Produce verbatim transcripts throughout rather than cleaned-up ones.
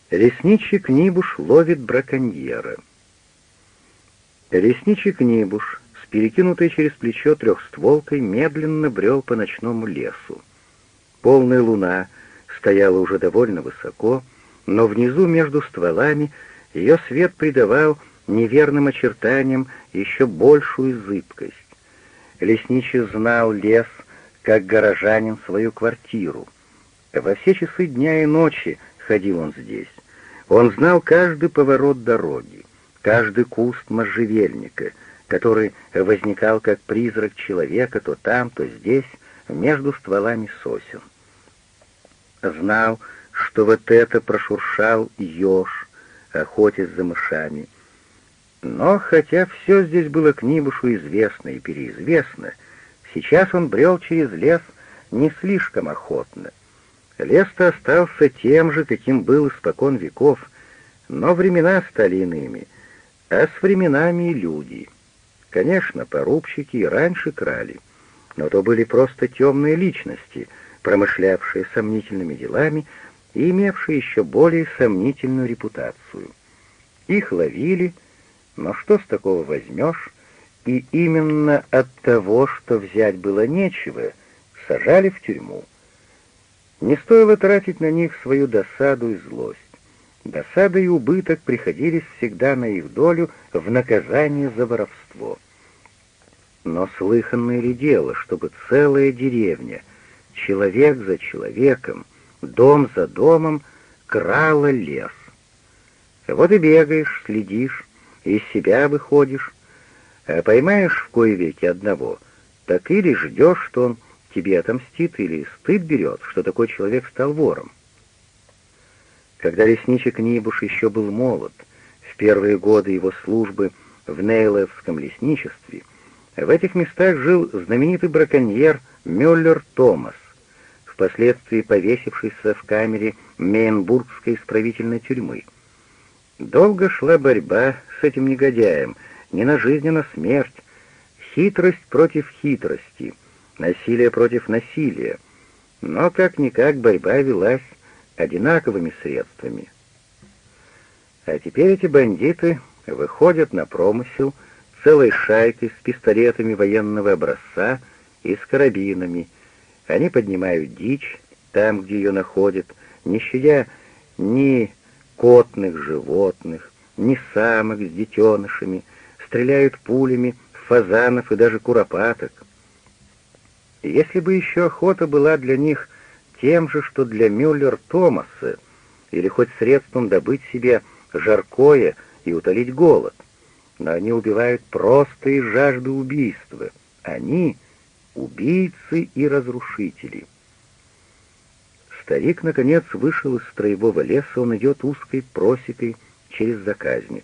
Лесничий Книбуш ловит браконьера. Лесничий Книбуш с перекинутой через плечо трехстволкой медленно брел по ночному лесу. Полная луна стояла уже довольно высоко, но внизу между стволами ее свет придавал неверным очертаниям еще большую зыбкость. Лесничий знал лес, как горожанин свою квартиру. Во все часы дня и ночи ходил он здесь. Он знал каждый поворот дороги, каждый куст можжевельника, который возникал как призрак человека то там, то здесь, между стволами сосен. Знал, что вот это прошуршал еж, охотясь за мышами. Но хотя все здесь было Книбушу известно и переизвестно, сейчас он брел через лес не слишком охотно. Лес-то остался тем же, каким был испокон веков, но времена стали иными, а с временами и люди. Конечно, порубщики и раньше крали, но то были просто темные личности, промышлявшие сомнительными делами и имевшие еще более сомнительную репутацию. Их ловили, но что с такого возьмешь, и именно от того, что взять было нечего, сажали в тюрьму. Не стоило тратить на них свою досаду и злость. Досада и убыток приходились всегда на их долю в наказание за воровство. Но слыханное ли дело, чтобы целая деревня, человек за человеком, дом за домом, крала лес? Вот и бегаешь, следишь, из себя выходишь, а поймаешь в кои веки одного, так или ждешь, что он тебе отомстит, или стыд берет, что такой человек стал вором. Когда лесничий Книбуш еще был молод, в первые годы его службы в Нейлевском лесничестве, в этих местах жил знаменитый браконьер Мюллер Томас, впоследствии повесившийся в камере Мейнбургской исправительной тюрьмы. Долго шла борьба с этим негодяем, не на жизнь, а на смерть, хитрость против хитрости, насилие против насилия, но как-никак борьба велась одинаковыми средствами. А теперь эти бандиты выходят на промысел целой шайкой с пистолетами военного образца и с карабинами. Они поднимают дичь там, где ее находят, не щадя ни котных животных, ни самок с детенышами, стреляют пулями в фазанов и даже куропаток. Если бы еще охота была для них тем же, что для Мюллер-Томаса, или хоть средством добыть себе жаркое и утолить голод, но они убивают просто из жажды убийства. Они — убийцы и разрушители. Старик, наконец, вышел из строевого леса, он идет узкой просекой через заказник.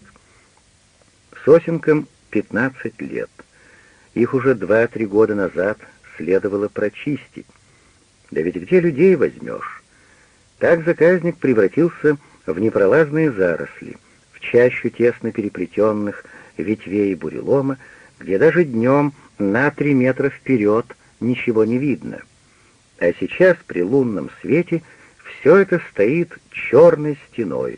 Сосенкам пятнадцать лет. Их уже два-три года назад следовало прочистить. Да ведь где людей возьмешь? Так заказник превратился в непролазные заросли, в чащу тесно переплетенных ветвей бурелома, где даже днем на три метра вперед ничего не видно. А сейчас при лунном свете все это стоит черной стеной.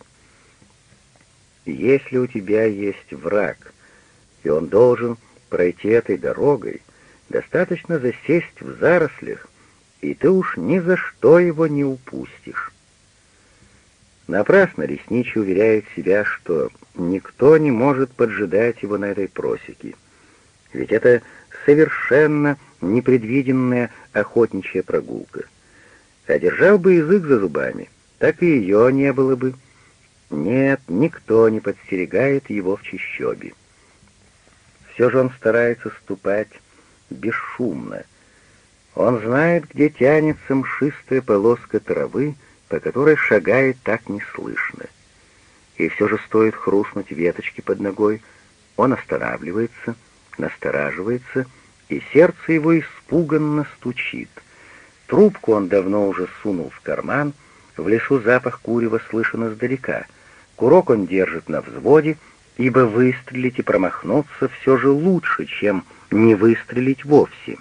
Если у тебя есть враг, и он должен пройти этой дорогой, достаточно засесть в зарослях, и ты уж ни за что его не упустишь. Напрасно лесничий уверяет себя, что никто не может поджидать его на этой просеке, ведь это совершенно непредвиденная охотничья прогулка. А держал бы язык за зубами, так и ее не было бы. Нет, никто не подстерегает его в чащобе. Все же он старается ступать бесшумно. Он знает, где тянется мшистая полоска травы, по которой шагает так неслышно. И все же стоит хрустнуть веточки под ногой, он останавливается, настораживается, и сердце его испуганно стучит. Трубку он давно уже сунул в карман, в лесу запах курева слышен издалека. Курок он держит на взводе, ибо выстрелить и промахнуться все же лучше, чем не выстрелить вовсе.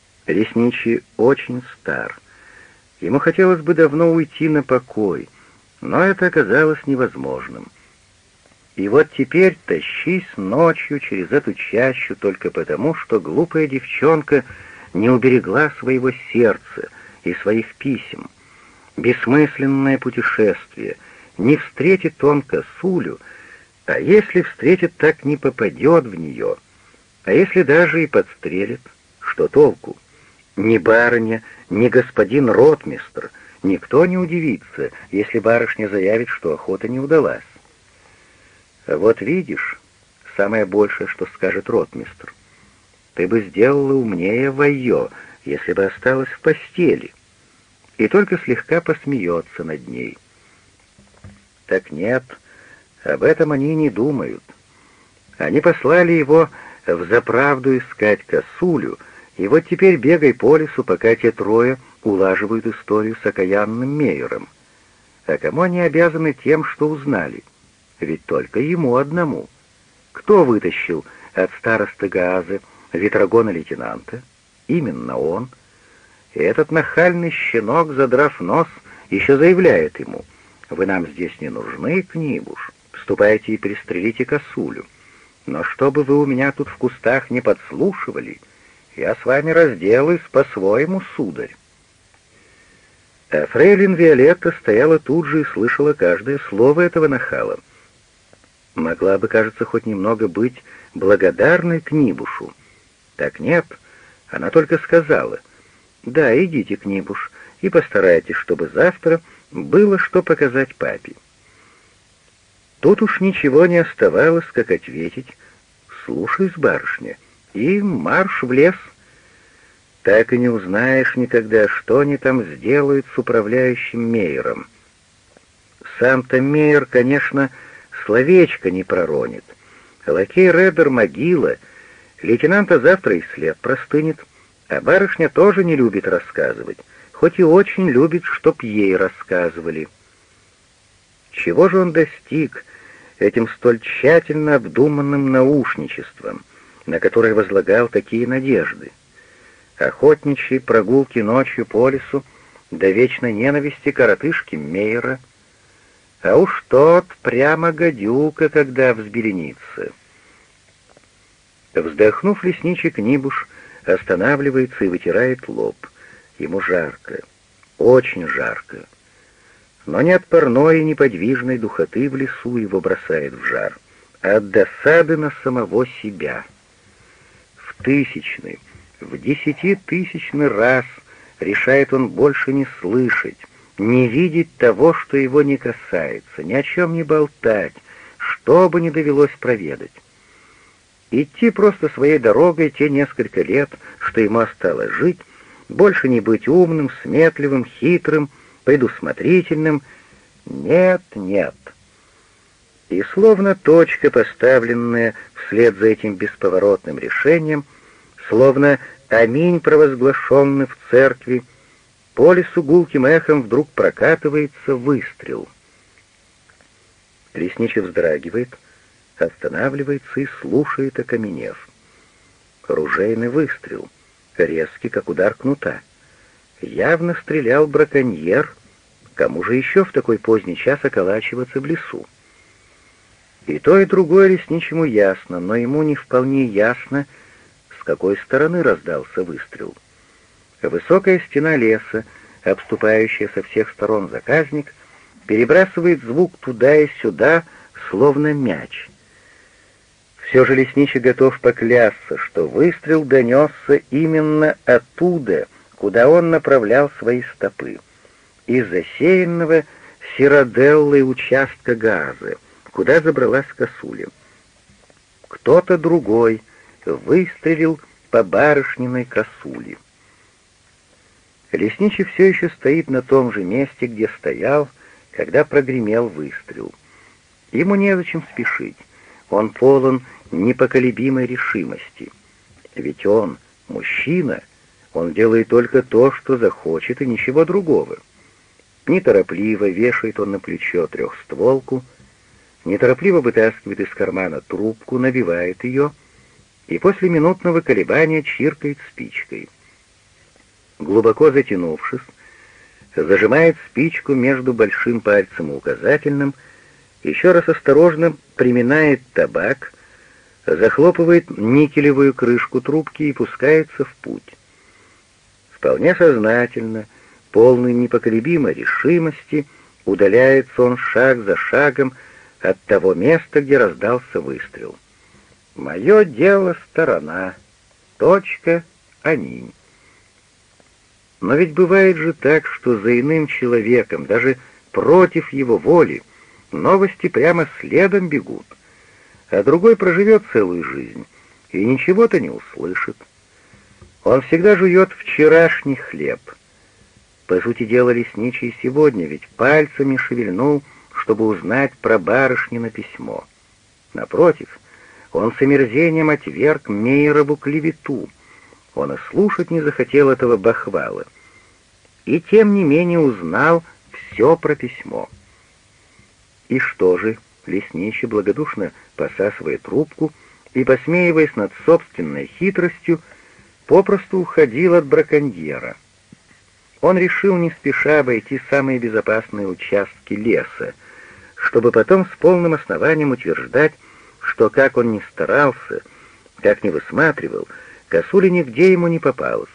Лесничий очень стар. Ему хотелось бы давно уйти на покой, Но это оказалось невозможным. И вот теперь тащись ночью через эту чащу только потому, что глупая девчонка не уберегла своего сердца и своих писем. Бессмысленное путешествие, не встретит он косулю, а если встретит, так не попадет в нее. А если даже и подстрелит, что толку? Ни барыня, ни господин ротмистр, никто не удивится, если барышня заявит, что охота не удалась. «Вот видишь, самое большее, что скажет ротмистр, ты бы сделала умнее Вайо, если бы осталась в постели», и только слегка посмеется над ней. Так нет, об этом они не думают. Они послали его взаправду искать косулю, и вот теперь бегай по лесу, пока те трое улаживают историю с окаянным Мейером. А кому они обязаны тем, что узнали? Ведь только ему одному. Кто вытащил от старосты Гаазы ветрогона лейтенанта? Именно он. И этот нахальный щенок, задрав нос, еще заявляет ему: «Вы нам здесь не нужны, Книбуш, вступайте и пристрелите косулю. Но чтобы вы у меня тут в кустах не подслушивали, я с вами разделаюсь по-своему, сударь». А фрейлин Виолетта стояла тут же и слышала каждое слово этого нахала. Могла бы, кажется, хоть немного быть благодарной Книбушу. Так нет, она только сказала: «Да, идите, Книбуш, и постарайтесь, чтобы завтра было что показать папе». Тут уж ничего не оставалось, как ответить: «Слушаюсь, барышня», и марш в лес. Так и не узнаешь никогда, что они там сделают с управляющим Мейером. Сам-то Мейер, конечно, словечко не проронит. Лакей Редер могила, лейтенанта завтра и след простынет, а барышня тоже не любит рассказывать, хоть и очень любит, чтоб ей рассказывали. Чего же он достиг этим столь тщательно обдуманным наушничеством, на которое возлагал такие надежды? Охотничьи прогулки ночью по лесу до вечной ненависти коротышки Мейера. А уж тот прямо гадюка, когда взбеленится. Вздохнув, лесничий Книбуш останавливается и вытирает лоб. Ему жарко, очень жарко. Но не от парной и неподвижной духоты в лесу его бросает в жар, а от досады на самого себя. В тысячный, в десятитысячный раз решает он больше не слышать, не видеть того, что его не касается, ни о чем не болтать, что бы ни довелось проведать. Идти просто своей дорогой те несколько лет, что ему осталось жить, больше не быть умным, сметливым, хитрым, предусмотрительным. Нет, нет. И словно точка, поставленная вслед за этим бесповоротным решением, словно аминь, провозглашенный в церкви, по лесу гулким эхом вдруг прокатывается выстрел. Лесничий вздрагивает, останавливается и слушает, окаменев. Ружейный выстрел, резкий, как удар кнута. Явно стрелял браконьер, кому же еще в такой поздний час околачиваться в лесу? И то, и другое лесничему ясно, но ему не вполне ясно, с какой стороны раздался выстрел. Высокая стена леса, обступающая со всех сторон заказник, перебрасывает звук туда и сюда, словно мяч. Все же лесничий готов поклясться, что выстрел донесся именно оттуда, куда он направлял свои стопы, из засеянного сироделлой участка Гаазы, куда забралась косуля. Кто-то другой выстрелил по барышниной косуле. Лесничий все еще стоит на том же месте, где стоял, когда прогремел выстрел. Ему незачем спешить, он полон непоколебимой решимости. Ведь он мужчина, он делает только то, что захочет, и ничего другого. Неторопливо вешает он на плечо трехстволку, неторопливо вытаскивает из кармана трубку, набивает ее и после минутного колебания чиркает спичкой. Глубоко затянувшись, зажимает спичку между большим пальцем и указательным, еще раз осторожно приминает табак, захлопывает никелевую крышку трубки и пускается в путь. Вполне сознательно, полный непоколебимой решимости, удаляется он шаг за шагом от того места, где раздался выстрел. «Мое дело сторона. Точка. Аминь». Но ведь бывает же так, что за иным человеком, даже против его воли, новости прямо следом бегут, а другой проживет целую жизнь и ничего-то не услышит. Он всегда жует вчерашний хлеб. По сути дела, лесничий сегодня ведь пальцами шевельнул, чтобы узнать про барышнино письмо. Напротив, он с омерзением отверг Мейерову клевету. Он и слушать не захотел этого бахвала. И тем не менее узнал все про письмо. И что же, лесничий, благодушно посасывая трубку и посмеиваясь над собственной хитростью, попросту уходил от браконьера. Он решил не спеша обойти самые безопасные участки леса, чтобы потом с полным основанием утверждать, что как он ни старался, как ни высматривал, косуля нигде ему не попалась.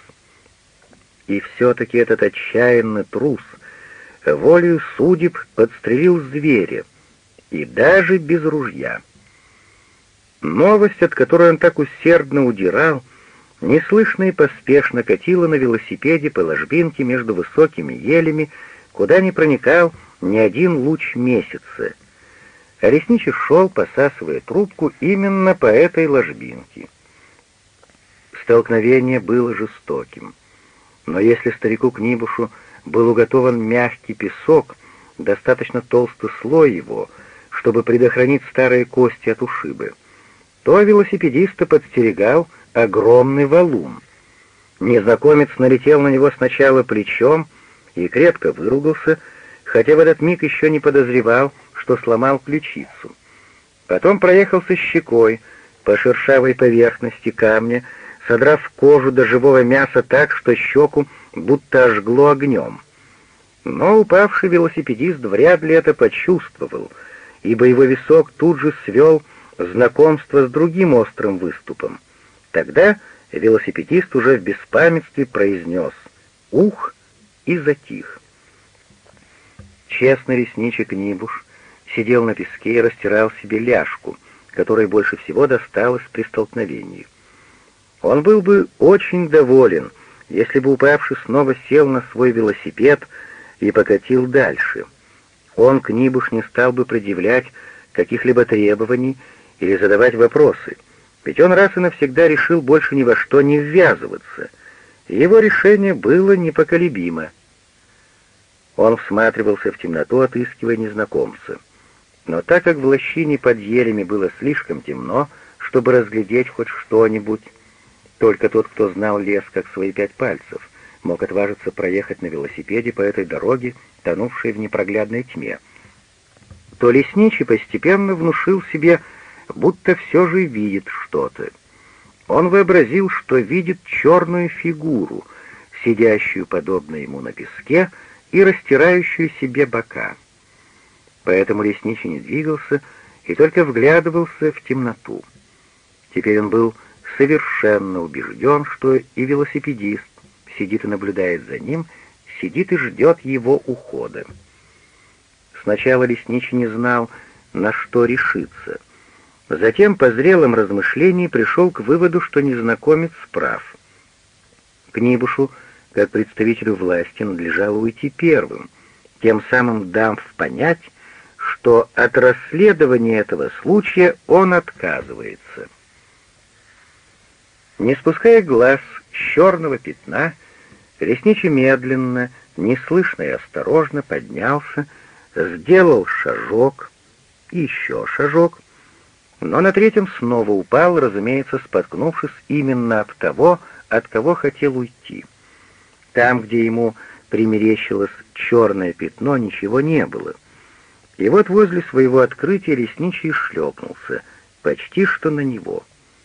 И все-таки этот отчаянный трус волею судеб подстрелил зверя, и даже без ружья. Новость, от которой он так усердно удирал, неслышно и поспешно катила на велосипеде по ложбинке между высокими елями, куда не проникал ни один луч месяца. А лесничий шел, посасывая трубку, именно по этой ложбинке. Столкновение было жестоким. Но если старику Книбушу был уготован мягкий песок, достаточно толстый слой его, чтобы предохранить старые кости от ушибы, то велосипедиста подстерегал огромный валун. Незнакомец налетел на него сначала плечом и крепко выругался, хотя в этот миг еще не подозревал, что сломал ключицу. Потом проехался щекой по шершавой поверхности камня, содрав кожу до живого мяса так, что щеку будто ожгло огнем. Но упавший велосипедист вряд ли это почувствовал, ибо его висок тут же свел знакомство с другим острым выступом. Тогда велосипедист уже в беспамятстве произнес «Ух!» и затих. Честный лесничий Книбуш сидел на песке и растирал себе ляжку, которой больше всего досталось при столкновении. Он был бы очень доволен, если бы упавший снова сел на свой велосипед и покатил дальше. Он, Книбуш, не стал бы предъявлять каких-либо требований или задавать вопросы, ведь он раз и навсегда решил больше ни во что не ввязываться. Его решение было непоколебимо. Он всматривался в темноту, отыскивая незнакомца. Но так как в лощине под елями было слишком темно, чтобы разглядеть хоть что-нибудь, только тот, кто знал лес как свои пять пальцев, мог отважиться проехать на велосипеде по этой дороге, тонувшей в непроглядной тьме, то лесничий постепенно внушил себе, будто все же видит что-то. Он вообразил, что видит черную фигуру, сидящую подобно ему на песке и растирающую себе бока. Поэтому лесничий не двигался и только вглядывался в темноту. Теперь он был совершенно убежден, что и велосипедист сидит и наблюдает за ним, сидит и ждет его ухода. Сначала лесничий не знал, на что решиться. Затем, по зрелым размышлениям, пришел к выводу, что незнакомец прав. Книбушу, как представителю власти, надлежало уйти первым, тем самым дав понять, что от расследования этого случая он отказывается. Не спуская глаз с черного пятна, лесничий медленно, неслышно и осторожно поднялся, сделал шажок, еще шажок, но на третьем снова упал, разумеется, споткнувшись именно об того, от кого хотел уйти. Там, где ему примерещилось черное пятно, ничего не было. И вот возле своего открытия лесничий шлепнулся, почти что на него.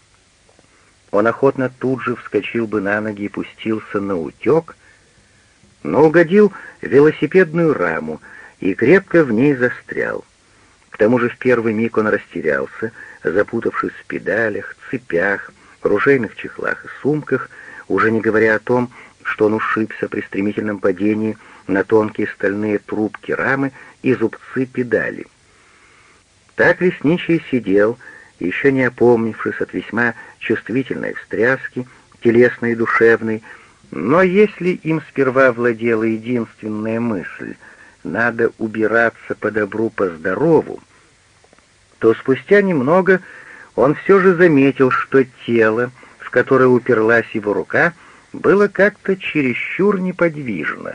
Он охотно тут же вскочил бы на ноги и пустился на утек, но угодил в велосипедную раму и крепко в ней застрял. К тому же в первый миг он растерялся, запутавшись в педалях, цепях, ружейных чехлах и сумках, уже не говоря о том, что он ушибся при стремительном падении на тонкие стальные трубки рамы и зубцы педали. Так лесничий сидел, еще не опомнившись от весьма чувствительной встряски, телесной и душевной, но если им сперва владела единственная мысль «надо убираться по добру, по здорову», то спустя немного он все же заметил, что тело, в которое уперлась его рука, было как-то чересчур неподвижно.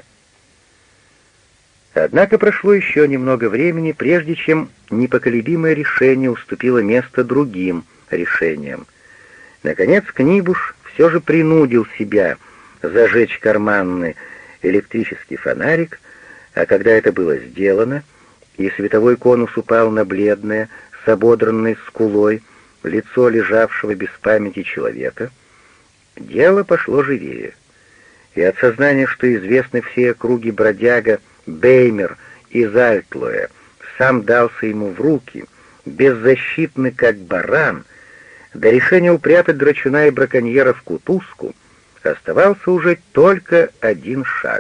Однако прошло еще немного времени, прежде чем непоколебимое решение уступило место другим решениям. Наконец Книбуш все же принудил себя зажечь карманный электрический фонарик, а когда это было сделано, и световой конус упал на бледное, с ободранной скулой, лицо лежавшего без памяти человека, дело пошло живее. И от сознания, что известный всей округе бродяга Беймер из Альтлоя сам дался ему в руки, беззащитный как баран, до решения упрятать драчуна и браконьера в кутузку, оставался уже только один шаг.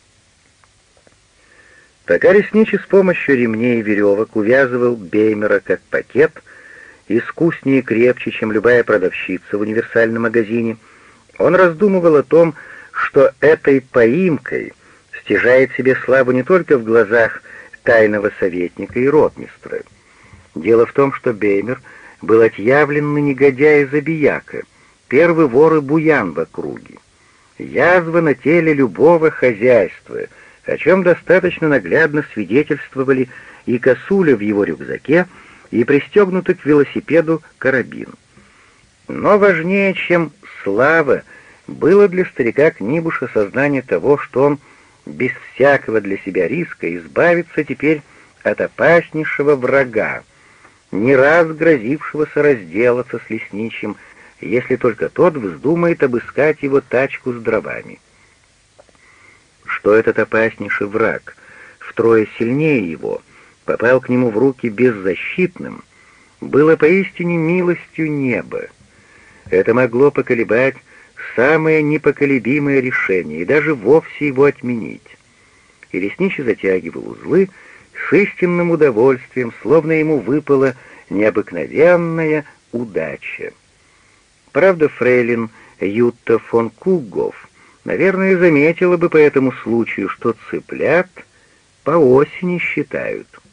Пока лесничий с помощью ремней и веревок увязывал Беймера как пакет, искуснее и крепче, чем любая продавщица в универсальном магазине, он раздумывал о том, что этой поимкой стяжает себе славу не только в глазах тайного советника и ротмистра. Дело в том, что Беймер был отъявленный негодяй и забияка, первый вор и буян в округе. Язва на теле любого хозяйства, о чем достаточно наглядно свидетельствовали и косуля в его рюкзаке, и пристегнутый к велосипеду карабин. Но важнее, чем слава, было для старика Книбуша сознание того, что он без всякого для себя риска избавится теперь от опаснейшего врага, не раз грозившегося разделаться с лесничим, если только тот вздумает обыскать его тачку с дровами. Что этот опаснейший враг, втрое сильнее его, попал к нему в руки беззащитным, было поистине милостью неба. Это могло поколебать самое непоколебимое решение и даже вовсе его отменить. И лесничий затягивал узлы с истинным удовольствием, словно ему выпала необыкновенная удача. Правда, фрейлин Ютта фон Куггоф, наверное, заметила бы по этому случаю, что цыплят по осени считают.